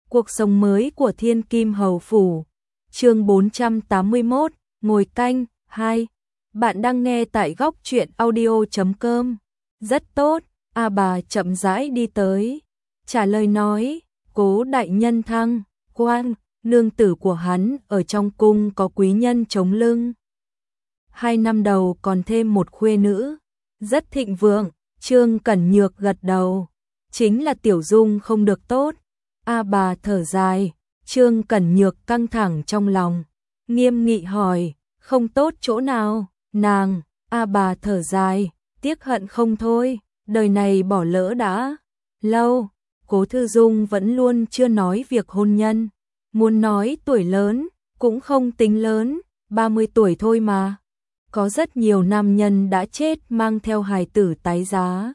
Cuộc sống mới của Thiên Kim Hầu Phủ. Chương 481, ngồi canh 2. Bạn đang nghe tại góc truyện audio.com. Rất tốt, A Bà chậm rãi đi tới, trả lời nói, Cố đại nhân thăng quan, nương tử của hắn ở trong cung có quý nhân chống lưng. 2 năm đầu còn thêm một khuê nữ, rất thịnh vượng. Trương Cẩn Nhược gật đầu, chính là Tiểu Dung không được tốt. A Bà thở dài, Trương Cẩn Nhược căng thẳng trong lòng, nghiêm nghị hỏi, không tốt chỗ nào? Nàng, A Bà thở dài, tiếc hận không thôi, đời này bỏ lỡ đã lâu. Cố Thư Dung vẫn luôn chưa nói việc hôn nhân, muốn nói tuổi lớn, cũng không tính lớn, 30 tuổi thôi mà. Có rất nhiều nam nhân đã chết mang theo hài tử tái giá.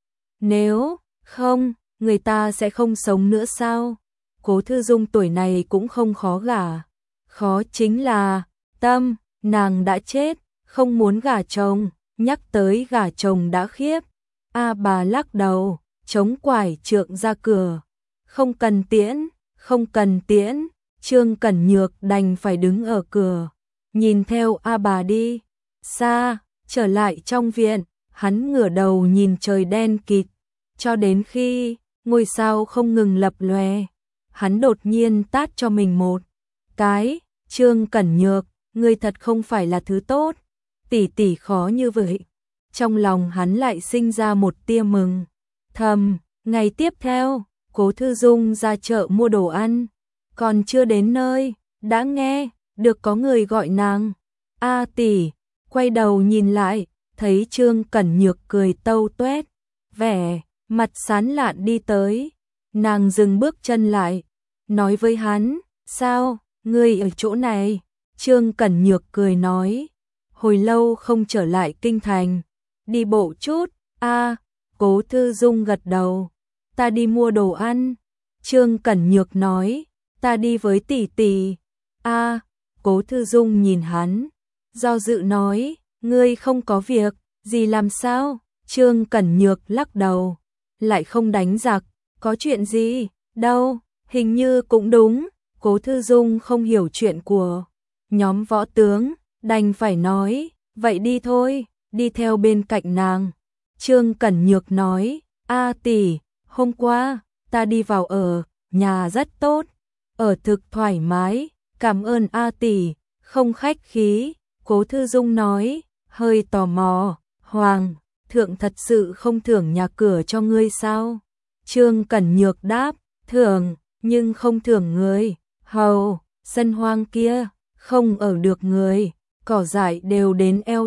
Nếu không, người ta sẽ không sống nữa sao? Cố Thư Dung tuổi này cũng không khó gả. Khó chính là tâm, nàng đã chết, không muốn gả chồng, nhắc tới gả chồng đã khiếp. A Bà lắc đầu, chống quải trượng ra cửa. Không cần tiễn, không cần tiễn. Trương Cẩn Nhược đành phải đứng ở cửa, nhìn theo A Bà đi. Xa, trở lại trong viện, hắn ngửa đầu nhìn trời đen kịt, cho đến khi ngôi sao không ngừng lập lòe, hắn đột nhiên tát cho mình một cái. Trương Cẩn Nhược, ngươi thật không phải là thứ tốt, tỷ tỷ khó như vậy. Trong lòng hắn lại sinh ra một tia mừng thầm. Ngày tiếp theo, Cố Thư Dung ra chợ mua đồ ăn, còn chưa đến nơi, đã nghe được có người gọi nàng. A tỷ, quay đầu nhìn lại, thấy Trương Cẩn Nhược cười tâu tuét, vẻ mặt sán lạn đi tới. Nàng dừng bước chân lại, nói với hắn, sao, ngươi ở chỗ này? Trương Cẩn Nhược cười nói, hồi lâu không trở lại kinh thành, đi bộ chút. A, Cố Thư Dung gật đầu, ta đi mua đồ ăn. Trương Cẩn Nhược nói, ta đi với tỷ tỷ. A, Cố Thư Dung nhìn hắn, do dự nói, ngươi không có việc gì làm sao? Trương Cẩn Nhược lắc đầu, lại không đánh giặc, có chuyện gì? Đâu, hình như cũng đúng. Cố Thư Dung không hiểu chuyện của nhóm võ tướng, đành phải nói, vậy đi thôi, đi theo bên cạnh nàng. Trương Cẩn Nhược nói, A tỷ, hôm qua, ta đi vào ở, nhà rất tốt, ở thực thoải mái, cảm ơn A tỷ, không khách khí. Cố Thư Dung nói, hơi tò mò, Hoàng thượng thật sự không thưởng nhà cửa cho ngươi sao? Trương Cẩn Nhược đáp, thưởng, nhưng không thưởng người hầu, sân hoang kia, không ở được người, cỏ dại đều đến eo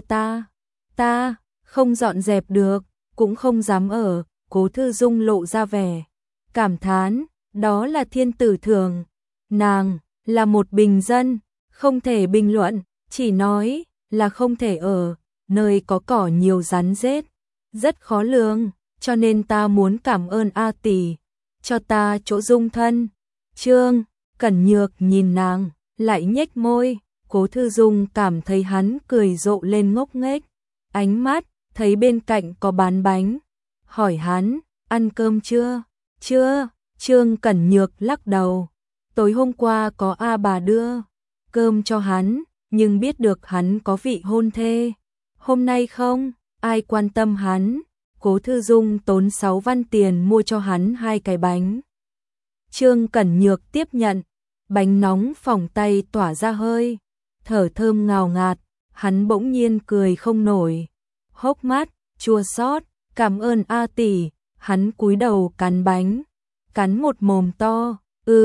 ta không dọn dẹp được, cũng không dám ở. Cố Thư Dung lộ ra vẻ cảm thán, đó là thiên tử thưởng, nàng là một bình dân, không thể bình luận, chỉ nói là không thể ở nơi có cỏ nhiều rắn rết, rất khó lường, cho nên ta muốn cảm ơn A tỷ, cho ta chỗ dung thân. Trương Cẩn Nhược nhìn nàng, lại nhếch môi. Cố Thư Dung cảm thấy hắn cười rộ lên ngốc nghếch, ánh mắt thấy bên cạnh có bán bánh, hỏi hắn, ăn cơm chưa? Chưa. Trương Cẩn Nhược lắc đầu, tối hôm qua có A Bà đưa cơm cho hắn, nhưng biết được hắn có vị hôn thê, hôm nay không ai quan tâm hắn. Cố Thư Dung tốn 6 văn tiền mua cho hắn 2 cái bánh. Trương Cẩn Nhược tiếp nhận, bánh nóng phỏng tay tỏa ra hơi thở thơm ngào ngạt, hắn bỗng nhiên cười không nổi, hốc mắt chua xót, cảm ơn A tỷ. Hắn cúi đầu cắn bánh, cắn một mồm to.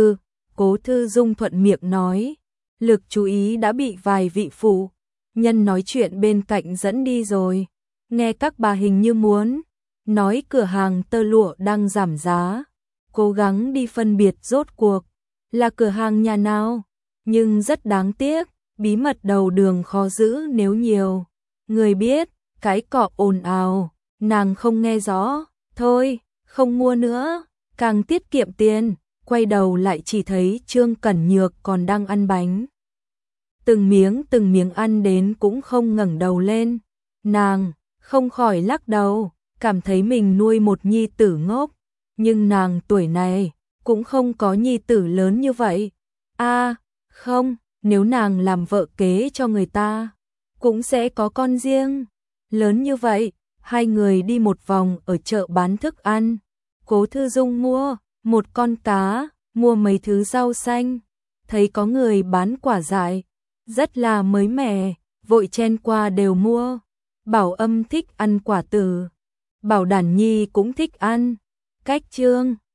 Cố Thư Dung thuận miệng nói, lực chú ý đã bị vài vị phụ nhân nói chuyện bên cạnh dẫn đi rồi. Nghe các bà hình như muốn nói cửa hàng tơ lụa đang giảm giá, cố gắng đi phân biệt rốt cuộc là cửa hàng nhà nào, nhưng rất đáng tiếc, bí mật đầu đường khó giữ, nếu nhiều người biết, cái cọ ồn ào, nàng không nghe rõ, thôi, không mua nữa, càng tiết kiệm tiền. Quay đầu lại chỉ thấy Trương Cẩn Nhược còn đang ăn bánh, từng miếng ăn đến cũng không ngẩng đầu lên. Nàng không khỏi lắc đầu, cảm thấy mình nuôi một nhi tử ngốc, nhưng nàng tuổi này cũng không có nhi tử lớn như vậy. Không, nếu nàng làm vợ kế cho người ta, cũng sẽ có con riêng. Lớn như vậy, hai người đi một vòng ở chợ bán thức ăn. Cố Thư Dung mua một con cá, mua mấy thứ rau xanh, thấy có người bán quả dại, rất là mới mẻ, vội chen qua đều mua. Bảo Âm thích ăn quả từ, Bảo Đản Nhi cũng thích ăn. Cách Chương